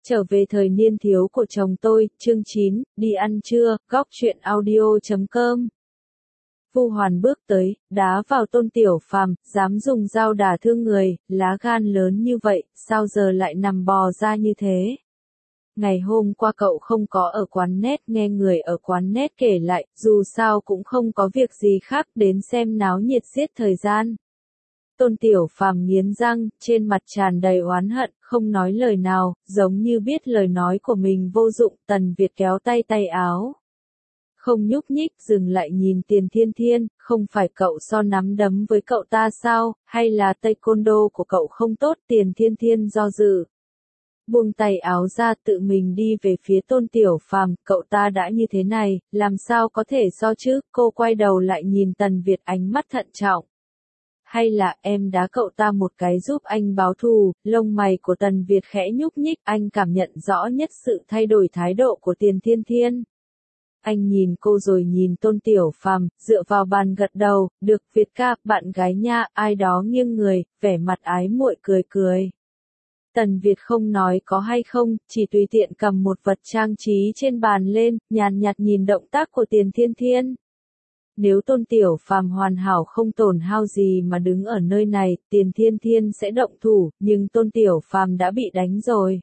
Trở về thời niên thiếu của chồng tôi, chương 9, đi ăn trưa, góc truyện audio.com. Vu Hoàn bước tới, đá vào Tôn Tiểu Phàm, dám dùng dao đả thương người, lá gan lớn như vậy, sao giờ lại nằm bò ra như thế? Ngày hôm qua cậu không có ở quán net, nghe người ở quán net kể lại, dù sao cũng không có việc gì khác, đến xem náo nhiệt giết thời gian. Tôn Tiểu Phàm nghiến răng, trên mặt tràn đầy oán hận, không nói lời nào, giống như biết lời nói của mình vô dụng. Tần Việt kéo tay áo. Không nhúc nhích, dừng lại nhìn Tiền Thiên Thiên, không phải cậu so nắm đấm với cậu ta sao, hay là taekwondo của cậu không tốt? Tiền Thiên Thiên do dự. Buông tay áo ra, tự mình đi về phía Tôn Tiểu Phàm, cậu ta đã như thế này, làm sao có thể so chứ? Cô quay đầu lại nhìn Tần Việt, ánh mắt thận trọng. Hay là em đá cậu ta một cái giúp anh báo thù? Lông mày của Tần Việt khẽ nhúc nhích, anh cảm nhận rõ nhất sự thay đổi thái độ của Tiền Thiên Thiên. Anh nhìn cô rồi nhìn Tôn Tiểu Phàm, dựa vào bàn gật đầu, được Việt ca, bạn gái nha. Ai đó nghiêng người, vẻ mặt ái muội cười cười. Tần Việt không nói có hay không, chỉ tùy tiện cầm một vật trang trí trên bàn lên, nhàn nhạt nhìn động tác của Tiền Thiên Thiên. Nếu Tôn Tiểu Phàm hoàn hảo không tổn hao gì mà đứng ở nơi này, Tiền Thiên Thiên sẽ động thủ, nhưng Tôn Tiểu Phàm đã bị đánh rồi.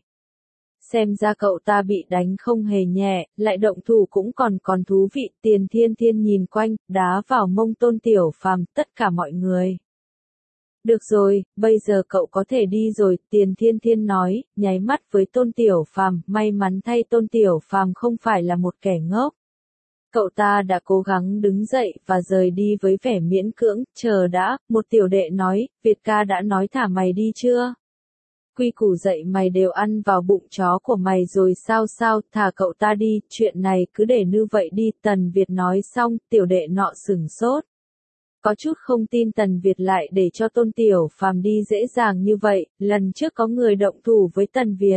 Xem ra cậu ta bị đánh không hề nhẹ, lại động thủ cũng còn thú vị. Tiền Thiên Thiên nhìn quanh, đá vào mông Tôn Tiểu Phàm, tất cả mọi người. Được rồi, bây giờ cậu có thể đi rồi, Tiền Thiên Thiên nói, nháy mắt với Tôn Tiểu Phàm, may mắn thay Tôn Tiểu Phàm không phải là một kẻ ngốc. Cậu ta đã cố gắng đứng dậy và rời đi với vẻ miễn cưỡng. Chờ đã, một tiểu đệ nói, Việt ca đã nói thả mày đi chưa? Quy củ dậy mày đều ăn vào bụng chó của mày rồi sao? Thả cậu ta đi, chuyện này cứ để như vậy đi. Tần Việt nói xong, tiểu đệ nọ sửng sốt. Có chút không tin Tần Việt lại để cho Tôn Tiểu Phàm đi dễ dàng như vậy, lần trước có người động thủ với Tần Việt.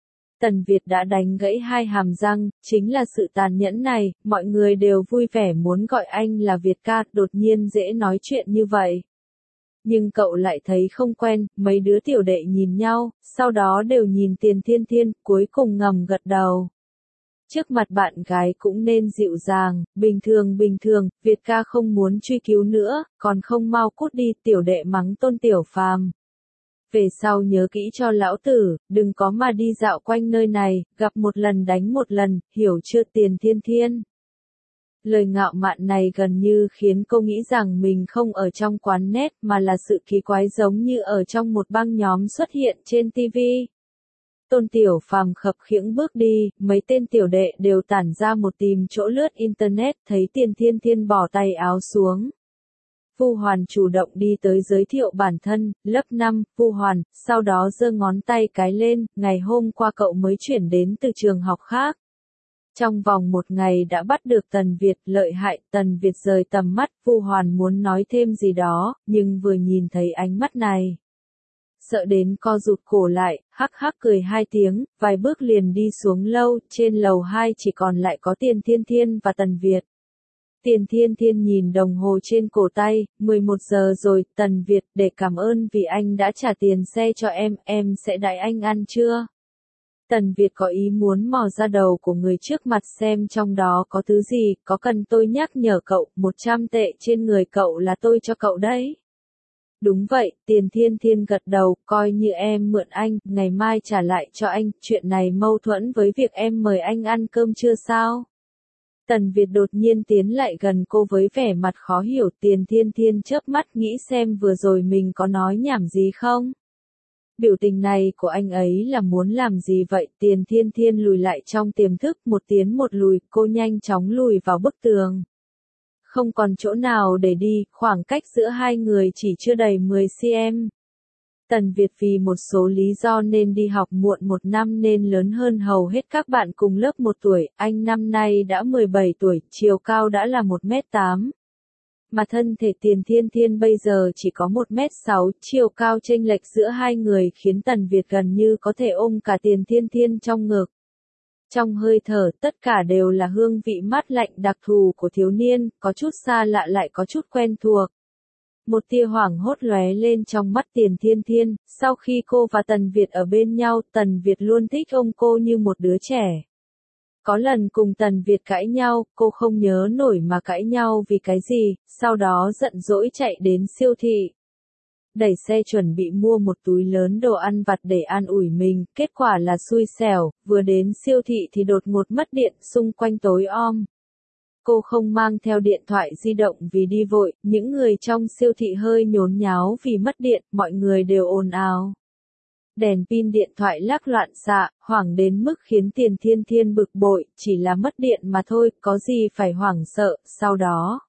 Tần Việt đã đánh gãy hai hàm răng, chính là sự tàn nhẫn này, mọi người đều vui vẻ muốn gọi anh là Việt ca, đột nhiên dễ nói chuyện như vậy. Nhưng cậu lại thấy không quen, mấy đứa tiểu đệ nhìn nhau, sau đó đều nhìn Tiền Thiên Thiên, cuối cùng ngầm gật đầu. Trước mặt bạn gái cũng nên dịu dàng, bình thường, Việt ca không muốn truy cứu nữa, còn không mau cút đi. Tiểu đệ mắng Tôn Tiểu Phàm. Về sau nhớ kỹ cho lão tử, đừng có mà đi dạo quanh nơi này, gặp một lần đánh một lần, hiểu chưa? Tiền Thiên Thiên. Lời ngạo mạn này gần như khiến cô nghĩ rằng mình không ở trong quán net mà là sự kỳ quái giống như ở trong một băng nhóm xuất hiện trên TV. Tôn Tiểu Phàm khập khiễng bước đi, mấy tên tiểu đệ đều tản ra một tìm chỗ lướt internet, thấy Tiền Thiên Thiên bỏ tay áo xuống. Vu Hoàn chủ động đi tới giới thiệu bản thân, lớp 5, Vu Hoàn, sau đó giơ ngón tay cái lên, ngày hôm qua cậu mới chuyển đến từ trường học khác. Trong vòng một ngày đã bắt được Tần Việt, lợi hại. Tần Việt rời tầm mắt, Vu Hoàn muốn nói thêm gì đó, nhưng vừa nhìn thấy ánh mắt này. Sợ đến co rụt cổ lại, hắc hắc cười hai tiếng, vài bước liền đi xuống lâu, trên lầu 2 chỉ còn lại có Tiền Thiên Thiên và Tần Việt. Tiền Thiên Thiên nhìn đồng hồ trên cổ tay, 11 giờ rồi. Tần Việt, để cảm ơn vì anh đã trả tiền xe cho em sẽ đãi anh ăn trưa. Tần Việt có ý muốn mò ra đầu của người trước mặt xem trong đó có thứ gì, có cần tôi nhắc nhở cậu, 100 tệ trên người cậu là tôi cho cậu đấy. Đúng vậy, Tiền Thiên Thiên gật đầu, coi như em mượn anh, ngày mai trả lại cho anh, chuyện này mâu thuẫn với việc em mời anh ăn cơm trưa sao? Tần Việt đột nhiên tiến lại gần cô với vẻ mặt khó hiểu. Tiền Thiên Thiên chớp mắt nghĩ xem vừa rồi mình có nói nhảm gì không? Biểu tình này của anh ấy là muốn làm gì vậy? Tiền Thiên Thiên lùi lại trong tiềm thức, một tiến một lùi, cô nhanh chóng lùi vào bức tường. Không còn chỗ nào để đi, khoảng cách giữa hai người chỉ chưa đầy 10 cm. Tần Việt vì một số lý do nên đi học muộn một năm nên lớn hơn hầu hết các bạn cùng lớp 1 tuổi, anh năm nay đã 17 tuổi, chiều cao đã là 1m8. Mà thân thể Tiền Thiên Thiên bây giờ chỉ có 1m6, chiều cao chênh lệch giữa hai người khiến Tần Việt gần như có thể ôm cả Tiền Thiên Thiên trong ngực. Trong hơi thở, tất cả đều là hương vị mát lạnh đặc thù của thiếu niên, có chút xa lạ lại có chút quen thuộc. Một tia hoảng hốt lóe lên trong mắt Tiền Thiên Thiên, sau khi cô và Tần Việt ở bên nhau, Tần Việt luôn thích ôm cô như một đứa trẻ. Có lần cùng Tần Việt cãi nhau, cô không nhớ nổi mà cãi nhau vì cái gì, sau đó giận dỗi chạy đến siêu thị. Đẩy xe chuẩn bị mua một túi lớn đồ ăn vặt để an ủi mình, kết quả là xui xẻo, vừa đến siêu thị thì đột ngột mất điện, xung quanh tối om. Cô không mang theo điện thoại di động vì đi vội, những người trong siêu thị hơi nhốn nháo vì mất điện, mọi người đều ồn ào. Đèn pin điện thoại lắc loạn xạ, hoảng đến mức khiến Tiền Thiên Thiên bực bội, chỉ là mất điện mà thôi, có gì phải hoảng sợ, sau đó.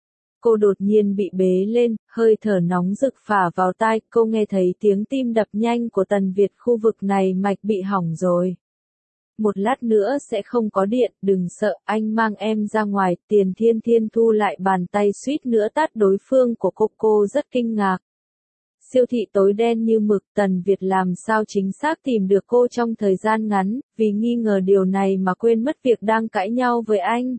Cô đột nhiên bị bế lên, hơi thở nóng rực phả vào tai, cô nghe thấy tiếng tim đập nhanh của Tần Việt, khu vực này mạch bị hỏng rồi. Một lát nữa sẽ không có điện, đừng sợ, anh mang em ra ngoài. Tiền Thiên Thiên thu lại bàn tay suýt nữa tát đối phương của cô rất kinh ngạc. Siêu thị tối đen như mực, Tần Việt làm sao chính xác tìm được cô trong thời gian ngắn, vì nghi ngờ điều này mà quên mất việc đang cãi nhau với anh.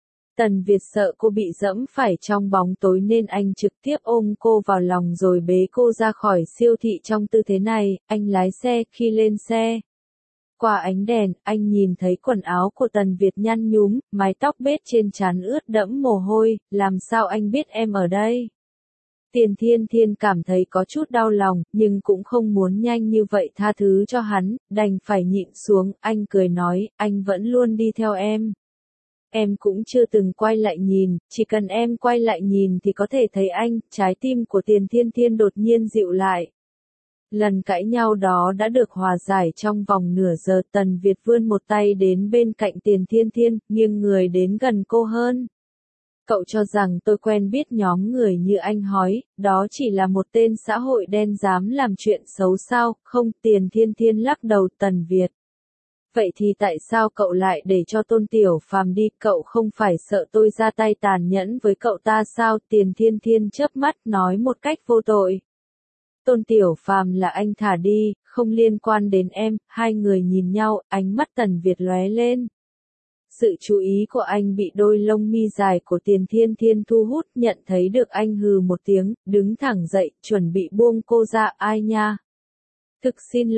Tần Việt sợ cô bị dẫm phải trong bóng tối nên anh trực tiếp ôm cô vào lòng rồi bế cô ra khỏi siêu thị trong tư thế này. Anh lái xe, khi lên xe. Qua ánh đèn, anh nhìn thấy quần áo của Tần Việt nhăn nhúm, mái tóc bết trên trán ướt đẫm mồ hôi, làm sao anh biết em ở đây? Tiền Thiên Thiên cảm thấy có chút đau lòng, nhưng cũng không muốn nhanh như vậy tha thứ cho hắn, đành phải nhịn xuống. Anh cười nói, anh vẫn luôn đi theo em. Em cũng chưa từng quay lại nhìn, chỉ cần em quay lại nhìn thì có thể thấy anh. Trái tim của Tiền Thiên Thiên đột nhiên dịu lại. Lần cãi nhau đó đã được hòa giải trong vòng nửa giờ. Tần Việt vươn một tay đến bên cạnh Tiền Thiên Thiên, nghiêng người đến gần cô hơn. Cậu cho rằng tôi quen biết nhóm người như anh hói, đó chỉ là một tên xã hội đen dám làm chuyện xấu sao? Không, Tiền Thiên Thiên lắc đầu. Tần Việt. Vậy thì tại sao cậu lại để cho Tôn Tiểu Phàm đi? Cậu không phải sợ tôi ra tay tàn nhẫn với cậu ta sao? Tiền Thiên Thiên chớp mắt nói một cách vô tội. Tôn Tiểu Phàm là anh thả đi, không liên quan đến em. Hai người nhìn nhau, ánh mắt Tần Việt lóe lên. Sự chú ý của anh bị đôi lông mi dài của Tiền Thiên Thiên thu hút, nhận thấy được anh hừ một tiếng, đứng thẳng dậy, chuẩn bị buông cô ra. Ai nha? Thực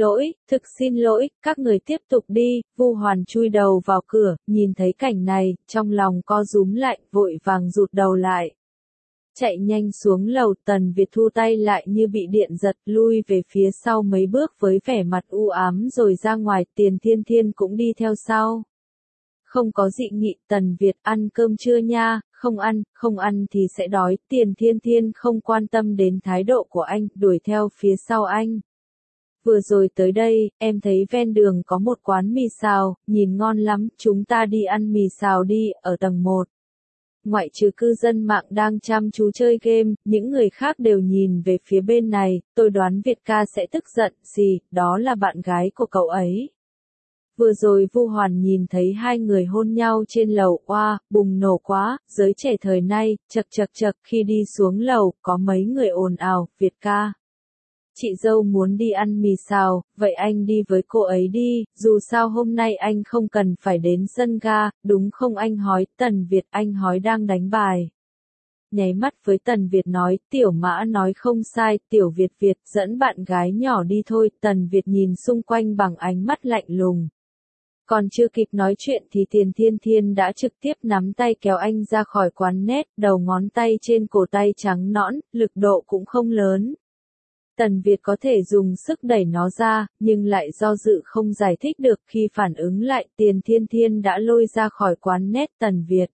xin lỗi, các người tiếp tục đi. Vu Hoàn chui đầu vào cửa, nhìn thấy cảnh này, trong lòng co rúm lại, vội vàng rụt đầu lại. Chạy nhanh xuống lầu. Tần Việt thu tay lại như bị điện giật, lui về phía sau mấy bước với vẻ mặt u ám rồi ra ngoài. Tiền Thiên Thiên cũng đi theo sau. Không có dị nghị. Tần Việt, ăn cơm chưa nha? Không ăn thì sẽ đói. Tiền Thiên Thiên không quan tâm đến thái độ của anh, đuổi theo phía sau anh. Vừa rồi tới đây, em thấy ven đường có một quán mì xào, nhìn ngon lắm, chúng ta đi ăn mì xào đi, ở tầng 1. Ngoại trừ cư dân mạng đang chăm chú chơi game, những người khác đều nhìn về phía bên này. Tôi đoán Việt ca sẽ tức giận. Gì, đó là bạn gái của cậu ấy. Vừa rồi Vu Hoàn nhìn thấy hai người hôn nhau trên lầu, oa, bùng nổ quá, giới trẻ thời nay, chật, khi đi xuống lầu, có mấy người ồn ào, Việt ca. Chị dâu muốn đi ăn mì xào, vậy anh đi với cô ấy đi, dù sao hôm nay anh không cần phải đến sân ga, đúng không anh hói? Tần Việt, anh hói đang đánh bài. Nháy mắt với Tần Việt nói, Tiểu Mã nói không sai, Tiểu Việt dẫn bạn gái nhỏ đi thôi. Tần Việt nhìn xung quanh bằng ánh mắt lạnh lùng. Còn chưa kịp nói chuyện thì Tiền Thiên Thiên đã trực tiếp nắm tay kéo anh ra khỏi quán net, đầu ngón tay trên cổ tay trắng nõn, lực độ cũng không lớn. Tần Việt có thể dùng sức đẩy nó ra, nhưng lại do dự không giải thích được. Khi phản ứng lại, Tiền Thiên Thiên đã lôi ra khỏi quán net. Tần Việt.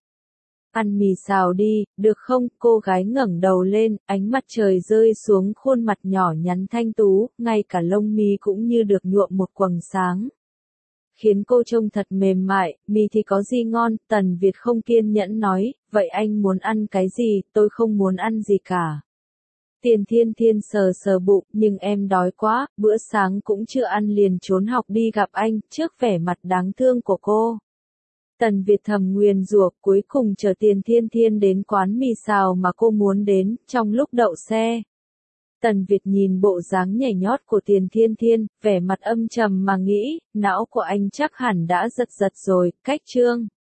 Ăn mì xào đi, được không? Cô gái ngẩng đầu lên, ánh mặt trời rơi xuống khuôn mặt nhỏ nhắn thanh tú, ngay cả lông mi cũng như được nhuộm một quầng sáng. Khiến cô trông thật mềm mại. Mì thì có gì ngon? Tần Việt không kiên nhẫn nói, vậy anh muốn ăn cái gì? Tôi không muốn ăn gì cả. Tiền Thiên Thiên sờ bụng, nhưng em đói quá, bữa sáng cũng chưa ăn liền trốn học đi gặp anh. Trước vẻ mặt đáng thương của cô, Tần Việt thầm nguyền rủa, cuối cùng chờ Tiền Thiên Thiên đến quán mì xào mà cô muốn đến. Trong lúc đậu xe, Tần Việt nhìn bộ dáng nhảy nhót của Tiền Thiên Thiên, vẻ mặt âm trầm mà nghĩ, não của anh chắc hẳn đã giật rồi. Cách chương